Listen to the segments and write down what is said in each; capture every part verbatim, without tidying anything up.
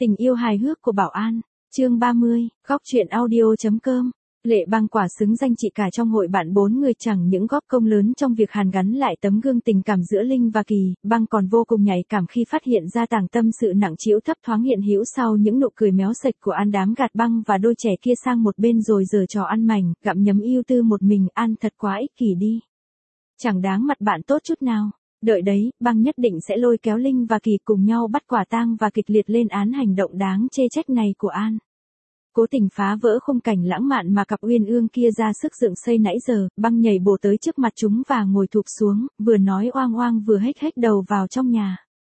Tình yêu hài hước của Bảo An, chương ba mươi, góc truyện audio.com. Lệ Băng quả xứng danh chị cả trong hội bạn bốn người, chẳng những góp công lớn trong việc hàn gắn lại tấm gương tình cảm giữa Linh và Kỳ, Băng còn vô cùng nhạy cảm khi phát hiện ra tàng tâm sự nặng trĩu thấp thoáng hiện hữu sau những nụ cười méo sạch của An. Đám gạt Băng và đôi trẻ kia sang một bên rồi giở trò ăn mảnh, gặm nhấm ưu tư một mình. An thật quá ích kỷ đi. Chẳng đáng mặt bạn tốt chút nào. Đợi đấy, Băng nhất định sẽ lôi kéo Linh và Kỳ cùng nhau bắt quả tang và kịch liệt lên án hành động đáng chê trách này của An. Cố tình phá vỡ khung cảnh lãng mạn mà cặp uyên ương kia ra sức dựng xây nãy giờ, Băng nhảy bổ tới trước mặt chúng và ngồi thụp xuống, vừa nói oang oang vừa hếch hếch đầu vào trong nhà.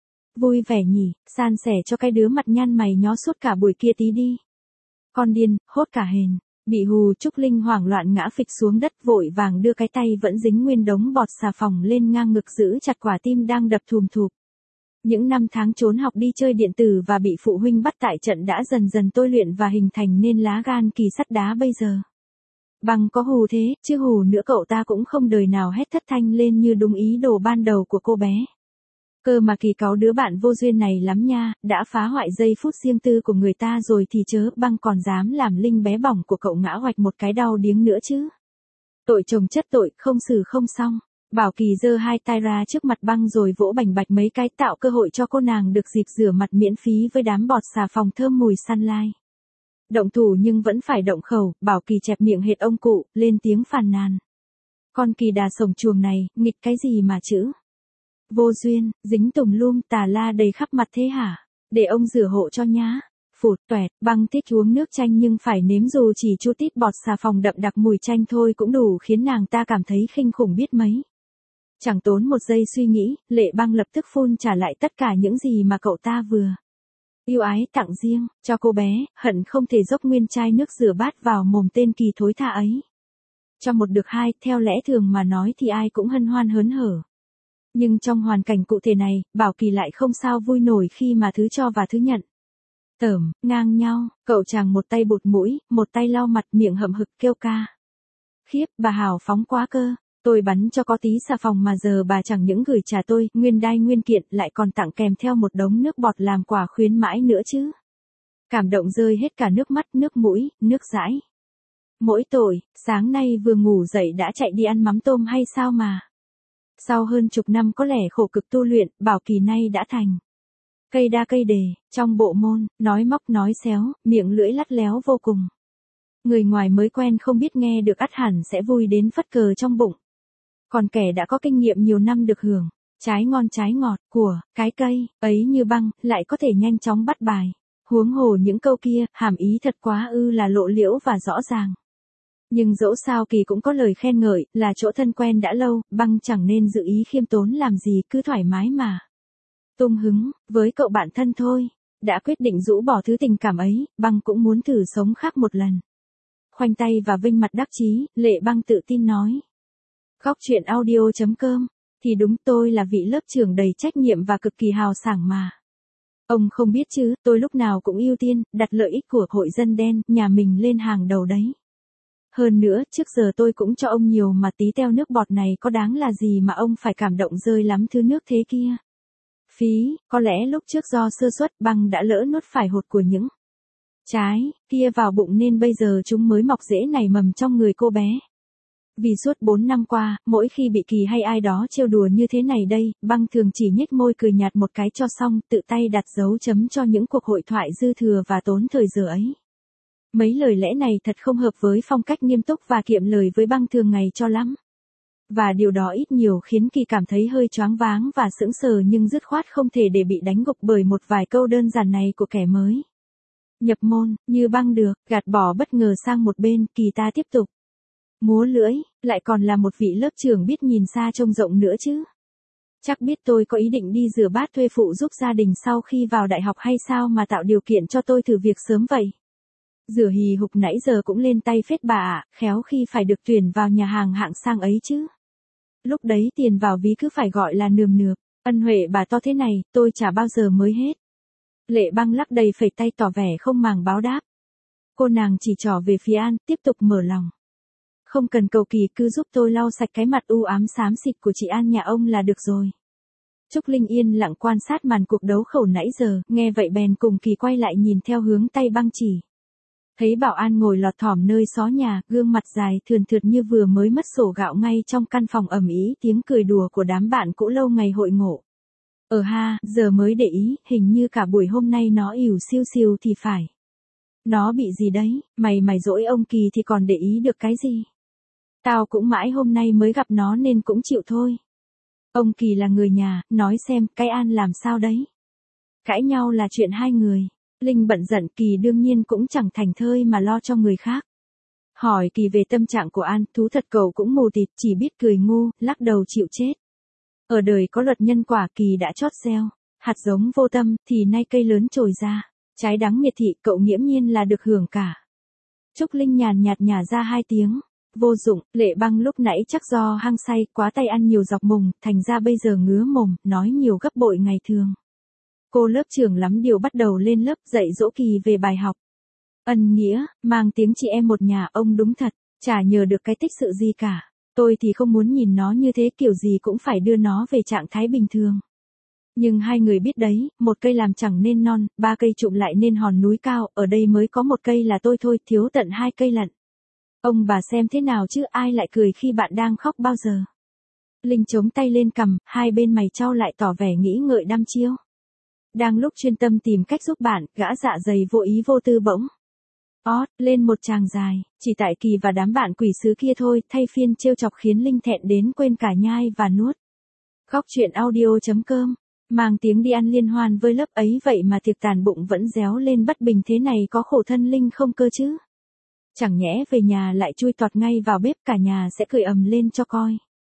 Vui vẻ nhỉ, san sẻ cho cái đứa mặt nhăn mày nhó suốt cả buổi kia tí đi. Con điên, hốt cả hền. Bị hù Trúc Linh hoảng loạn ngã phịch xuống đất, vội vàng đưa cái tay vẫn dính nguyên đống bọt xà phòng lên ngang ngực giữ chặt quả tim đang đập thùm thụp. Những năm tháng trốn học đi chơi điện tử và bị phụ huynh bắt tại trận đã dần dần tôi luyện và hình thành nên lá gan kỳ sắt đá bây giờ. Băng có hù thế, chứ hù nữa cậu ta cũng không đời nào hét thất thanh lên như đúng ý đồ ban đầu của cô bé. Cơ mà Kỳ cáu đứa bạn vô duyên này lắm nha, đã phá hoại giây phút riêng tư của người ta rồi thì chớ, Băng còn dám làm Linh bé bỏng của cậu ngã hoạch một cái đau điếng nữa chứ. Tội chồng chất tội, không xử không xong. Bảo Kỳ giơ hai tay ra trước mặt Băng rồi vỗ bành bạch mấy cái, tạo cơ hội cho cô nàng được dịp rửa mặt miễn phí với đám bọt xà phòng thơm mùi sunlight. Động thủ nhưng vẫn phải động khẩu, Bảo Kỳ chẹp miệng hệt ông cụ, lên tiếng phàn nàn. Con kỳ đà sổng chuồng này, nghịch cái gì mà chữ. Vô duyên, dính tùm lum tà la đầy khắp mặt thế hả? Để ông rửa hộ cho nhá. Phụt toẹt, Băng thích uống nước chanh nhưng phải nếm dù chỉ chút ít bọt xà phòng đậm đặc mùi chanh thôi cũng đủ khiến nàng ta cảm thấy khinh khủng biết mấy. Chẳng tốn một giây suy nghĩ, Lệ Băng lập tức phun trả lại tất cả những gì mà cậu ta vừa yêu ái tặng riêng cho cô bé, hận không thể dốc nguyên chai nước rửa bát vào mồm tên Kỳ thối tha ấy. Cho một được hai, theo lẽ thường mà nói thì ai cũng hân hoan hớn hở. Nhưng trong hoàn cảnh cụ thể này, Bảo Kỳ lại không sao vui nổi khi mà thứ cho và thứ nhận tởm, ngang nhau, cậu chàng một tay bụt mũi, một tay lau mặt, miệng hậm hực kêu ca. Khiếp, bà hào phóng quá cơ. Tôi bắn cho có tí xà phòng mà giờ bà chẳng những gửi trả tôi, nguyên đai nguyên kiện, lại còn tặng kèm theo một đống nước bọt làm quà khuyến mãi nữa chứ. Cảm động rơi hết cả nước mắt, nước mũi, nước dãi. Mỗi tội, sáng nay vừa ngủ dậy đã chạy đi ăn mắm tôm hay sao mà. Sau hơn chục năm có lẽ khổ cực tu luyện, Bảo Kỳ nay đã thành cây đa cây đề, trong bộ môn, nói móc nói xéo, miệng lưỡi lắt léo vô cùng. Người ngoài mới quen không biết nghe được ắt hẳn sẽ vui đến phất cờ trong bụng. Còn kẻ đã có kinh nghiệm nhiều năm được hưởng trái ngon trái ngọt của cái cây ấy như Băng, lại có thể nhanh chóng bắt bài. Huống hồ những câu kia, hàm ý thật quá ư là lộ liễu và rõ ràng. Nhưng dẫu sao Kỳ cũng có lời khen ngợi, là chỗ thân quen đã lâu, Băng chẳng nên dự ý khiêm tốn làm gì, cứ thoải mái mà tung hứng, với cậu bạn thân thôi. Đã quyết định rũ bỏ thứ tình cảm ấy, Băng cũng muốn thử sống khác một lần. Khoanh tay và vinh mặt đắc chí, Lệ Băng tự tin nói. Góc truyện audio.com, thì đúng tôi là vị lớp trưởng đầy trách nhiệm và cực kỳ hào sảng mà. Ông không biết chứ, tôi lúc nào cũng ưu tiên, đặt lợi ích của hội dân đen, nhà mình lên hàng đầu đấy. Hơn nữa, trước giờ tôi cũng cho ông nhiều mà tí teo nước bọt này có đáng là gì mà ông phải cảm động rơi lắm thứ nước thế kia. Phí, có lẽ lúc trước do sơ suất Băng đã lỡ nuốt phải hột của những trái kia vào bụng nên bây giờ chúng mới mọc rễ nảy mầm trong người cô bé. Vì suốt bốn năm qua, mỗi khi bị Kỳ hay ai đó trêu đùa như thế này đây, Băng thường chỉ nhếch môi cười nhạt một cái cho xong, tự tay đặt dấu chấm cho những cuộc hội thoại dư thừa và tốn thời giờ ấy. Mấy lời lẽ này thật không hợp với phong cách nghiêm túc và kiệm lời với Băng thường ngày cho lắm. Và điều đó ít nhiều khiến Kỳ cảm thấy hơi choáng váng và sững sờ nhưng dứt khoát không thể để bị đánh gục bởi một vài câu đơn giản này của kẻ mới nhập môn, như Băng được gạt bỏ bất ngờ sang một bên. Kỳ ta tiếp tục múa lưỡi, lại còn là một vị lớp trưởng biết nhìn xa trông rộng nữa chứ. Chắc biết tôi có ý định đi rửa bát thuê phụ giúp gia đình sau khi vào đại học hay sao mà tạo điều kiện cho tôi thử việc sớm vậy. Rửa hì hục nãy giờ cũng lên tay phết bà ạ, khéo khi phải được tuyển vào nhà hàng hạng sang ấy chứ. Lúc đấy tiền vào ví cứ phải gọi là nườm nượp, ân huệ bà to thế này, tôi chả bao giờ mới hết. Lệ Băng lắc đầy phẩy tay tỏ vẻ không màng báo đáp. Cô nàng chỉ trỏ về phía An, tiếp tục mở lòng. Không cần cầu kỳ, cứ giúp tôi lau sạch cái mặt u ám xám xịt của chị An nhà ông là được rồi. Trúc Linh yên lặng quan sát màn cuộc đấu khẩu nãy giờ, nghe vậy bèn cùng Kỳ quay lại nhìn theo hướng tay băng chỉ. Thấy Bảo An ngồi lọt thỏm nơi xó nhà, gương mặt dài thườn thượt như vừa mới mất sổ gạo ngay trong căn phòng ầm ĩ tiếng cười đùa của đám bạn cũ lâu ngày hội ngộ. Ờ ha, giờ mới để ý, hình như cả buổi hôm nay nó ỉu xiu xiu thì phải. Nó bị gì đấy, mày mày dỗi ông Kỳ thì còn để ý được cái gì? Tao cũng mãi hôm nay mới gặp nó nên cũng chịu thôi. Ông Kỳ là người nhà, nói xem, cái An làm sao đấy? Cãi nhau là chuyện hai người. Linh bận giận, Kỳ đương nhiên cũng chẳng thành thơi mà lo cho người khác. Hỏi Kỳ về tâm trạng của An, thú thật cậu cũng mù tịt, chỉ biết cười ngu, lắc đầu chịu chết. Ở đời có luật nhân quả, Kỳ đã chót gieo. Hạt giống vô tâm, thì nay cây lớn trồi ra. Trái đắng miệt thị, cậu nghiễm nhiên là được hưởng cả. Trúc Linh nhàn nhạt nhả ra hai tiếng. Vô dụng, Lệ Băng lúc nãy chắc do hăng say, quá tay ăn nhiều dọc mùng, thành ra bây giờ ngứa mồm, nói nhiều gấp bội ngày thường. Cô lớp trưởng lắm điều bắt đầu lên lớp dạy dỗ Kỳ về bài học. Ân nghĩa, mang tiếng chị em một nhà, ông đúng thật, chả nhờ được cái tích sự gì cả. Tôi thì không muốn nhìn nó như thế, kiểu gì cũng phải đưa nó về trạng thái bình thường. Nhưng hai người biết đấy, một cây làm chẳng nên non, ba cây trụm lại nên hòn núi cao, ở đây mới có một cây là tôi thôi, thiếu tận hai cây lận. Ông bà xem thế nào chứ, ai lại cười khi bạn đang khóc bao giờ. Linh chống tay lên cằm, hai bên mày chau lại tỏ vẻ nghĩ ngợi đăm chiêu. Đang lúc chuyên tâm tìm cách giúp bạn, gã dạ dày vô ý vô tư bỗng ót lên một tràng dài, chỉ tại Kỳ và đám bạn quỷ sứ kia thôi, thay phiên trêu chọc khiến Linh thẹn đến quên cả nhai và nuốt. Góc truyện audio chấm com, mang tiếng đi ăn liên hoan với lớp ấy vậy mà tiệc tàn bụng vẫn réo lên bất bình thế này, có khổ thân Linh không cơ chứ. Chẳng nhẽ về nhà lại chui toạt ngay vào bếp, cả nhà sẽ cười ầm lên cho coi.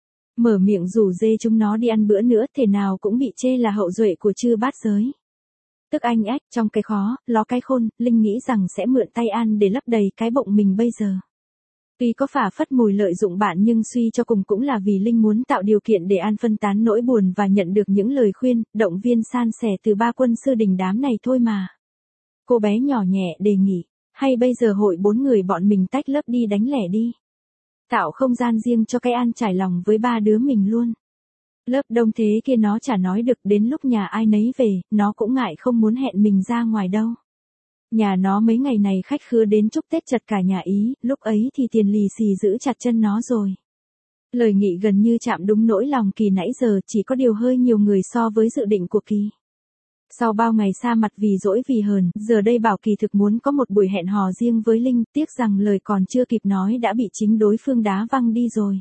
Mở miệng rủ dê chúng nó đi ăn bữa nữa, thể nào cũng bị chê là hậu duệ của chư bát giới. Tức anh ách, trong cái khó, ló cái khôn, Linh nghĩ rằng sẽ mượn tay An để lấp đầy cái bụng mình bây giờ. Tuy có phả phất mùi lợi dụng bạn nhưng suy cho cùng cũng là vì Linh muốn tạo điều kiện để An phân tán nỗi buồn và nhận được những lời khuyên, động viên san sẻ từ ba quân sư đình đám này thôi mà. Cô bé nhỏ nhẹ đề nghị, hay bây giờ hội bốn người bọn mình tách lớp đi đánh lẻ đi. Tạo không gian riêng cho cái An trải lòng với ba đứa mình luôn. Lớp đông thế kia nó chả nói được, đến lúc nhà ai nấy về, nó cũng ngại không muốn hẹn mình ra ngoài đâu. Nhà nó mấy ngày này khách khứa đến chúc Tết chật cả nhà Ý, lúc ấy thì tiền lì xì giữ chặt chân nó rồi. Lời nghị gần như chạm đúng nỗi lòng Kỳ nãy giờ, chỉ có điều hơi nhiều người so với dự định của Kỳ. Sau bao ngày xa mặt vì dỗi vì hờn, giờ đây bảo Kỳ thực muốn có một buổi hẹn hò riêng với Linh, tiếc rằng lời còn chưa kịp nói đã bị chính đối phương đá văng đi rồi.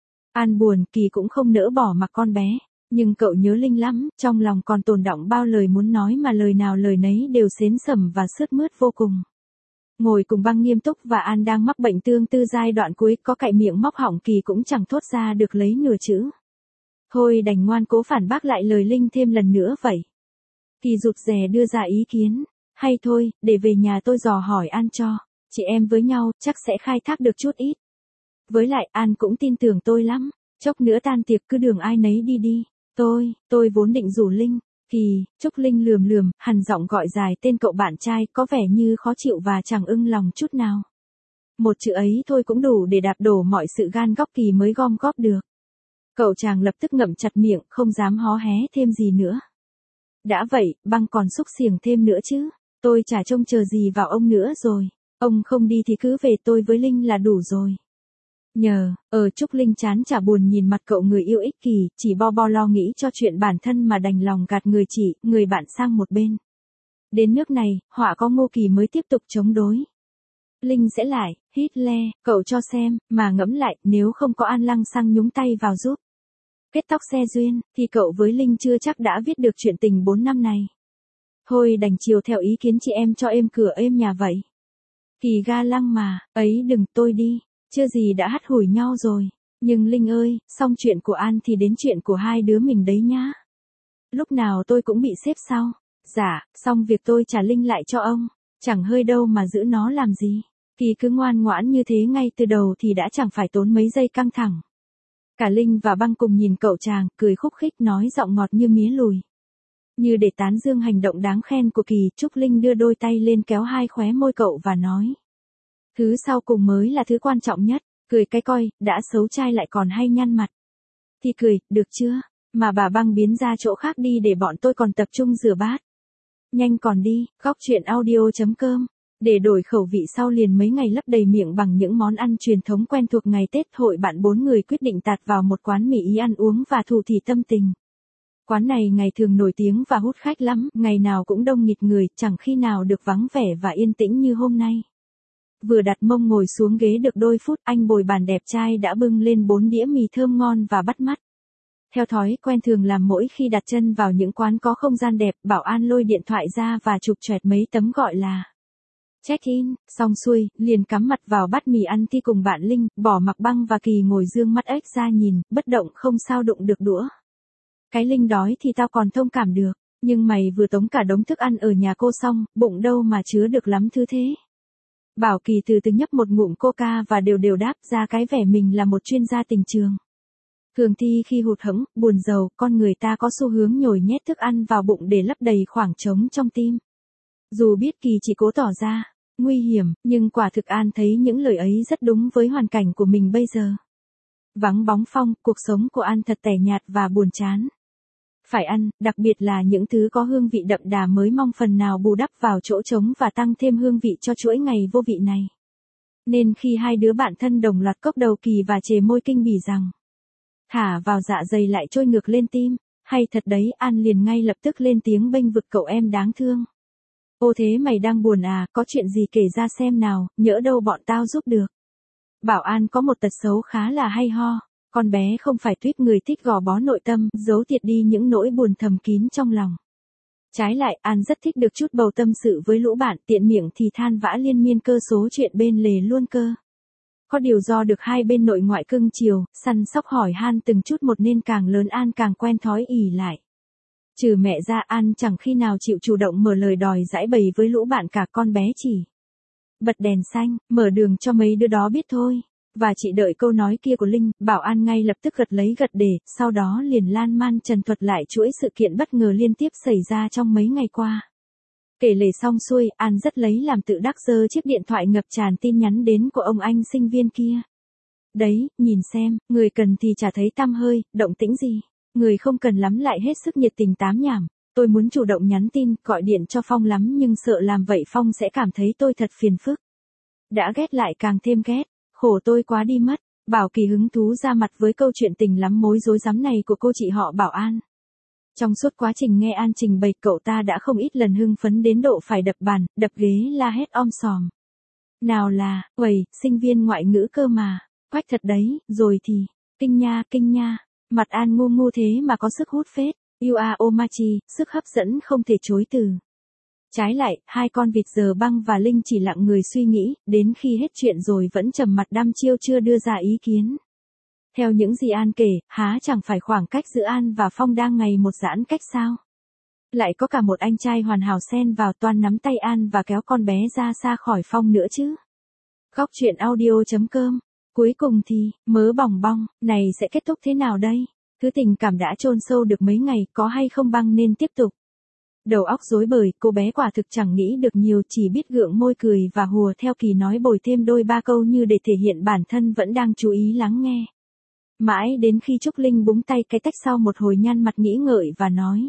An buồn, Kỳ cũng không nỡ bỏ mặc con bé, nhưng cậu nhớ Linh lắm, trong lòng còn tồn đọng bao lời muốn nói mà lời nào lời nấy đều xến sẩm và sướt mướt vô cùng. Ngồi cùng Băng nghiêm túc và An đang mắc bệnh tương tư giai đoạn cuối, có cạy miệng móc họng Kỳ cũng chẳng thốt ra được lấy nửa chữ. Thôi đành ngoan cố phản bác lại lời Linh thêm lần nữa vậy. Kỳ rụt rè đưa ra ý kiến, hay thôi, để về nhà tôi dò hỏi An cho, chị em với nhau, chắc sẽ khai thác được chút ít. Với lại An cũng tin tưởng tôi lắm, chốc nữa tan tiệc cứ đường ai nấy đi đi, tôi, tôi vốn định rủ Linh, Kỳ, Trúc Linh lườm lườm, hằn giọng gọi dài tên cậu bạn trai, có vẻ như khó chịu và chẳng ưng lòng chút nào. Một chữ ấy thôi cũng đủ để đạp đổ mọi sự gan góc Kỳ mới gom góp được. Cậu chàng lập tức ngậm chặt miệng, không dám hó hé thêm gì nữa. Đã vậy, Băng còn xúc xiềng thêm nữa chứ, tôi chả trông chờ gì vào ông nữa rồi, ông không đi thì cứ về tôi với Linh là đủ rồi. Nhờ, ở Trúc Linh chán chả buồn nhìn mặt cậu người yêu ích kỷ, chỉ bo bo lo nghĩ cho chuyện bản thân mà đành lòng gạt người chị, người bạn sang một bên. Đến nước này, họa có Ngô Kỳ mới tiếp tục chống đối. Linh sẽ lại, hít le, cậu cho xem, mà ngẫm lại, nếu không có An Lăng Xăng nhúng tay vào giúp kết tóc xe duyên, thì cậu với Linh chưa chắc đã viết được chuyện tình bốn năm này. Thôi đành chiều theo ý kiến chị em cho êm cửa êm nhà vậy. Kỳ ga lăng mà, ấy đừng, tôi đi, chưa gì đã hắt hủi nhau rồi. Nhưng Linh ơi, xong chuyện của An thì đến chuyện của hai đứa mình đấy nhá. Lúc nào tôi cũng bị xếp sau. Dạ, xong việc tôi trả Linh lại cho ông. Chẳng hơi đâu mà giữ nó làm gì. Kỳ cứ ngoan ngoãn như thế ngay từ đầu thì đã chẳng phải tốn mấy giây căng thẳng. Cả Linh và Băng cùng nhìn cậu chàng, cười khúc khích nói giọng ngọt như mía lùi. Như để tán dương hành động đáng khen của Kỳ, Trúc Linh đưa đôi tay lên kéo hai khóe môi cậu và nói. Thứ sau cùng mới là thứ quan trọng nhất, cười cái coi, đã xấu trai lại còn hay nhăn mặt. Thì cười, được chưa? Mà bà băng biến ra chỗ khác đi để bọn tôi còn tập trung rửa bát. Nhanh còn đi, góc chuyện audio.com. Để đổi khẩu vị sau liền mấy ngày lấp đầy miệng bằng những món ăn truyền thống quen thuộc ngày Tết, hội bạn bốn người quyết định tạt vào một quán mì Ý ăn uống và thủ thỉ tâm tình. Quán này ngày thường nổi tiếng và hút khách lắm, ngày nào cũng đông nghịt người, chẳng khi nào được vắng vẻ và yên tĩnh như hôm nay. Vừa đặt mông ngồi xuống ghế được đôi phút, anh bồi bàn đẹp trai đã bưng lên bốn đĩa mì thơm ngon và bắt mắt. Theo thói quen thường làm mỗi khi đặt chân vào những quán có không gian đẹp, Bảo An lôi điện thoại ra và chụp choẹt mấy tấm gọi là check-in, xong xuôi, liền cắm mặt vào bát mì ăn thi cùng bạn Linh, bỏ mặc Băng và Kỳ ngồi dương mắt ếch ra nhìn, bất động không sao đụng được đũa. Cái Linh đói thì tao còn thông cảm được, nhưng mày vừa tống cả đống thức ăn ở nhà cô xong, bụng đâu mà chứa được lắm thứ thế. Bảo Kỳ từ từ nhấp một ngụm coca và đều đều đáp ra cái vẻ mình là một chuyên gia tình trường. Thường thì khi hụt hẫng, buồn rầu, con người ta có xu hướng nhồi nhét thức ăn vào bụng để lấp đầy khoảng trống trong tim. Dù biết Kỳ chỉ cố tỏ ra nguy hiểm, nhưng quả thực An thấy những lời ấy rất đúng với hoàn cảnh của mình bây giờ. Vắng bóng Phong, cuộc sống của An thật tẻ nhạt và buồn chán. Phải ăn, đặc biệt là những thứ có hương vị đậm đà mới mong phần nào bù đắp vào chỗ trống và tăng thêm hương vị cho chuỗi ngày vô vị này. Nên khi hai đứa bạn thân đồng loạt cốc đầu Kỳ và chề môi kinh bỉ rằng thả vào dạ dày lại trôi ngược lên tim, hay thật đấy, An liền ngay lập tức lên tiếng bênh vực cậu em đáng thương. Ô thế mày đang buồn à, có chuyện gì kể ra xem nào, nhỡ đâu bọn tao giúp được. Bảo An có một tật xấu khá là hay ho, con bé không phải tuýp người thích gò bó nội tâm, giấu tiệt đi những nỗi buồn thầm kín trong lòng. Trái lại, An rất thích được chút bầu tâm sự với lũ bạn, tiện miệng thì than vã liên miên cơ số chuyện bên lề luôn cơ. Có điều do được hai bên nội ngoại cưng chiều, săn sóc hỏi han từng chút một nên càng lớn An càng quen thói ỉ lại. Trừ mẹ ra An chẳng khi nào chịu chủ động mở lời đòi giãi bày với lũ bạn cả, con bé chỉ bật đèn xanh, mở đường cho mấy đứa đó biết thôi. Và chỉ đợi câu nói kia của Linh, Bảo An ngay lập tức gật lấy gật để, sau đó liền lan man trần thuật lại chuỗi sự kiện bất ngờ liên tiếp xảy ra trong mấy ngày qua. Kể lể xong xuôi, An rất lấy làm tự đắc giơ chiếc điện thoại ngập tràn tin nhắn đến của ông anh sinh viên kia. Đấy, nhìn xem, người cần thì chả thấy tăm hơi, động tĩnh gì. Người không cần lắm lại hết sức nhiệt tình tám nhảm. Tôi muốn chủ động nhắn tin, gọi điện cho Phong lắm nhưng sợ làm vậy Phong sẽ cảm thấy tôi thật phiền phức. Đã ghét lại càng thêm ghét, khổ tôi quá đi mất. Bảo Kỳ hứng thú ra mặt với câu chuyện tình lắm mối rối rắm này của cô chị họ Bảo An. Trong suốt quá trình nghe An trình bày, cậu ta đã không ít lần hưng phấn đến độ phải đập bàn, đập ghế la hét om sòm. Nào là, uầy, sinh viên ngoại ngữ cơ mà, quách thật đấy, rồi thì, kinh nha, kinh nha. Mặt An ngu ngu thế mà có sức hút phết, you are omachi, sức hấp dẫn không thể chối từ. Trái lại, hai con vịt giờ Băng và Linh chỉ lặng người suy nghĩ, đến khi hết chuyện rồi vẫn trầm mặt đăm chiêu chưa đưa ra ý kiến. Theo những gì An kể, há chẳng phải khoảng cách giữa An và Phong đang ngày một giãn cách sao? Lại có cả một anh trai hoàn hảo xen vào toan nắm tay An và kéo con bé ra xa khỏi Phong nữa chứ. Góc chuyện audio.com. Cuối cùng thì, mớ bòng bong, này sẽ kết thúc thế nào đây? Thứ tình cảm đã chôn sâu được mấy ngày, có hay không Băng nên tiếp tục? Đầu óc rối bời, cô bé quả thực chẳng nghĩ được nhiều, chỉ biết gượng môi cười và hùa theo Kỳ nói bồi thêm đôi ba câu như để thể hiện bản thân vẫn đang chú ý lắng nghe. Mãi đến khi Trúc Linh búng tay cái tách sau một hồi nhăn mặt nghĩ ngợi và nói.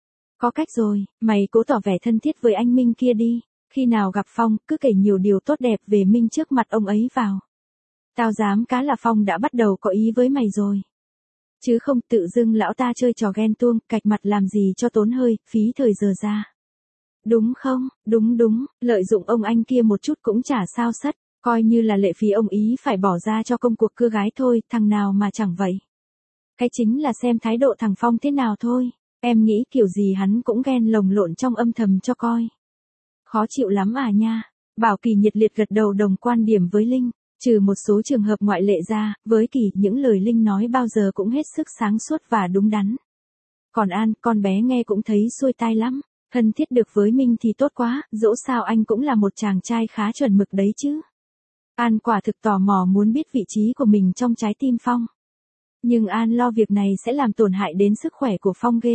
Có cách rồi, mày cố tỏ vẻ thân thiết với anh Minh kia đi, khi nào gặp Phong, cứ kể nhiều điều tốt đẹp về Minh trước mặt ông ấy vào. Tao dám cá là Phong đã bắt đầu có ý với mày rồi. Chứ không tự dưng lão ta chơi trò ghen tuông, cạch mặt làm gì cho tốn hơi, phí thời giờ ra. Đúng không, đúng đúng, lợi dụng ông anh kia một chút cũng chả sao sất, coi như là lệ phí ông ý phải bỏ ra cho công cuộc cưa gái thôi, thằng nào mà chẳng vậy. Cái chính là xem thái độ thằng Phong thế nào thôi, em nghĩ kiểu gì hắn cũng ghen lồng lộn trong âm thầm cho coi. Khó chịu lắm à nha, Bảo Kỳ nhiệt liệt gật đầu đồng quan điểm với Linh. Trừ một số trường hợp ngoại lệ ra, với Kỳ, những lời Linh nói bao giờ cũng hết sức sáng suốt và đúng đắn. Còn An, con bé nghe cũng thấy xuôi tai lắm, thân thiết được với Minh thì tốt quá, dẫu sao anh cũng là một chàng trai khá chuẩn mực đấy chứ. An quả thực tò mò muốn biết vị trí của mình trong trái tim Phong. Nhưng An lo việc này sẽ làm tổn hại đến sức khỏe của Phong ghê.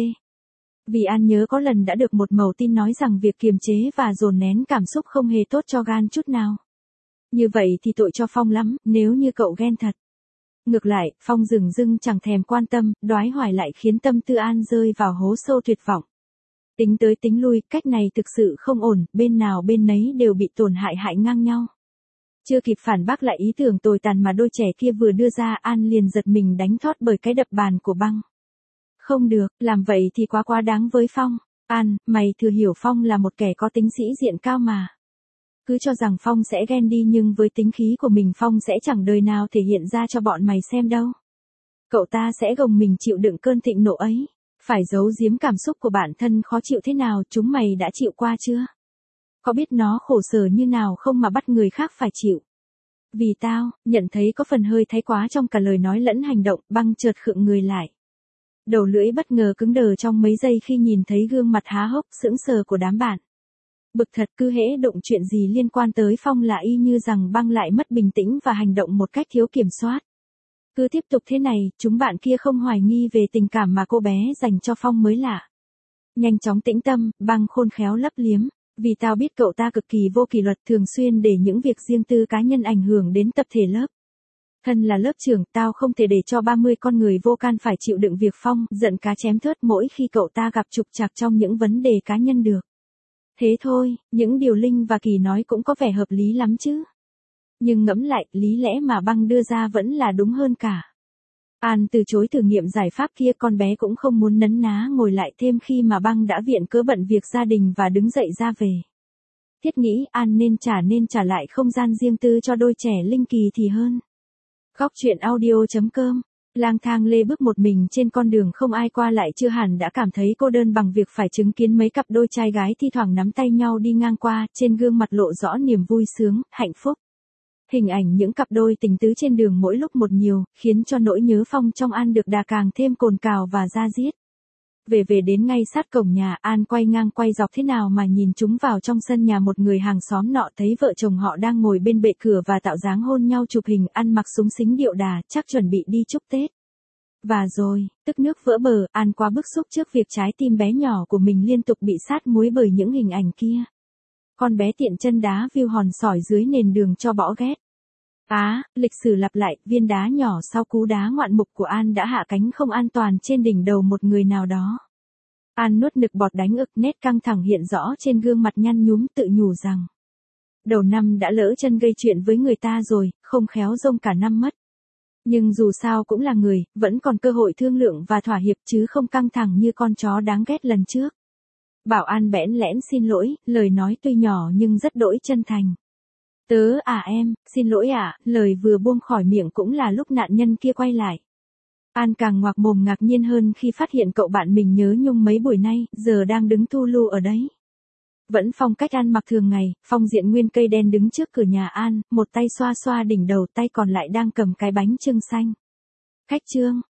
Vì An nhớ có lần đã được một mẩu tin nói rằng việc kiềm chế và dồn nén cảm xúc không hề tốt cho gan chút nào. Như vậy thì tội cho Phong lắm, nếu như cậu ghen thật. Ngược lại, Phong dừng dưng chẳng thèm quan tâm, đoái hoài lại khiến tâm tư An rơi vào hố sâu tuyệt vọng. Tính tới tính lui, cách này thực sự không ổn, bên nào bên nấy đều bị tổn hại hại ngang nhau. Chưa kịp phản bác lại ý tưởng tồi tàn mà đôi trẻ kia vừa đưa ra, An liền giật mình đánh thót bởi cái đập bàn của băng. Không được, làm vậy thì quá quá đáng với Phong. An, mày thừa hiểu Phong là một kẻ có tính sĩ diện cao mà. Cứ cho rằng Phong sẽ ghen đi nhưng với tính khí của mình Phong sẽ chẳng đời nào thể hiện ra cho bọn mày xem đâu. Cậu ta sẽ gồng mình chịu đựng cơn thịnh nộ ấy. Phải giấu giếm cảm xúc của bản thân khó chịu thế nào chúng mày đã chịu qua chưa? Có biết nó khổ sở như nào không mà bắt người khác phải chịu? Vì tao, nhận thấy có phần hơi thái quá trong cả lời nói lẫn hành động, băng chợt khựng người lại. Đầu lưỡi bất ngờ cứng đờ trong mấy giây khi nhìn thấy gương mặt há hốc sững sờ của đám bạn. Bực thật, cứ hễ đụng chuyện gì liên quan tới Phong là y như rằng băng lại mất bình tĩnh và hành động một cách thiếu kiểm soát. Cứ tiếp tục thế này, chúng bạn kia không hoài nghi về tình cảm mà cô bé dành cho Phong mới lạ. Nhanh chóng tĩnh tâm, băng khôn khéo lấp liếm. Vì tao biết cậu ta cực kỳ vô kỷ luật, thường xuyên để những việc riêng tư cá nhân ảnh hưởng đến tập thể lớp. Thân là lớp trưởng, tao không thể để cho ba mươi con người vô can phải chịu đựng việc Phong giận cá chém thớt mỗi khi cậu ta gặp trục trặc trong những vấn đề cá nhân được. Thế thôi, những điều Linh và Kỳ nói cũng có vẻ hợp lý lắm chứ. Nhưng ngẫm lại, lý lẽ mà băng đưa ra vẫn là đúng hơn cả. An từ chối thử nghiệm giải pháp kia, con bé cũng không muốn nấn ná ngồi lại thêm khi mà băng đã viện cớ bận việc gia đình và đứng dậy ra về. Thiết nghĩ An nên trả nên trả lại không gian riêng tư cho đôi trẻ Linh Kỳ thì hơn. Góc truyện audio chấm com. Lang thang lê bước một mình trên con đường không ai qua lại chưa hẳn đã cảm thấy cô đơn bằng việc phải chứng kiến mấy cặp đôi trai gái thi thoảng nắm tay nhau đi ngang qua, trên gương mặt lộ rõ niềm vui sướng, hạnh phúc. Hình ảnh những cặp đôi tình tứ trên đường mỗi lúc một nhiều, khiến cho nỗi nhớ Phong trong An được đà càng thêm cồn cào và da diết. Về về đến ngay sát cổng nhà, An quay ngang quay dọc thế nào mà nhìn chúng vào trong sân nhà một người hàng xóm nọ, thấy vợ chồng họ đang ngồi bên bệ cửa và tạo dáng hôn nhau chụp hình, ăn mặc xúng xính điệu đà, chắc chuẩn bị đi chúc Tết. Và rồi, tức nước vỡ bờ, An quá bức xúc trước việc trái tim bé nhỏ của mình liên tục bị sát muối bởi những hình ảnh kia. Con bé tiện chân đá viu hòn sỏi dưới nền đường cho bỏ ghét. Á, à, lịch sử lặp lại, viên đá nhỏ sau cú đá ngoạn mục của An đã hạ cánh không an toàn trên đỉnh đầu một người nào đó. An nuốt nực bọt đánh ực, nét căng thẳng hiện rõ trên gương mặt nhăn nhúm, tự nhủ rằng đầu năm đã lỡ chân gây chuyện với người ta rồi, không khéo rông cả năm mất. Nhưng dù sao cũng là người, vẫn còn cơ hội thương lượng và thỏa hiệp chứ không căng thẳng như con chó đáng ghét lần trước. Bảo An bẽn lẽn xin lỗi, lời nói tuy nhỏ nhưng rất đỗi chân thành. Tớ à em, xin lỗi ạ, à, lời vừa buông khỏi miệng cũng là lúc nạn nhân kia quay lại. An càng ngoạc mồm ngạc nhiên hơn khi phát hiện cậu bạn mình nhớ nhung mấy buổi nay, giờ đang đứng thu lu ở đấy. Vẫn phong cách ăn mặc thường ngày, Phong diện nguyên cây đen đứng trước cửa nhà An, một tay xoa xoa đỉnh đầu, tay còn lại đang cầm cái bánh chưng xanh. Khách trương,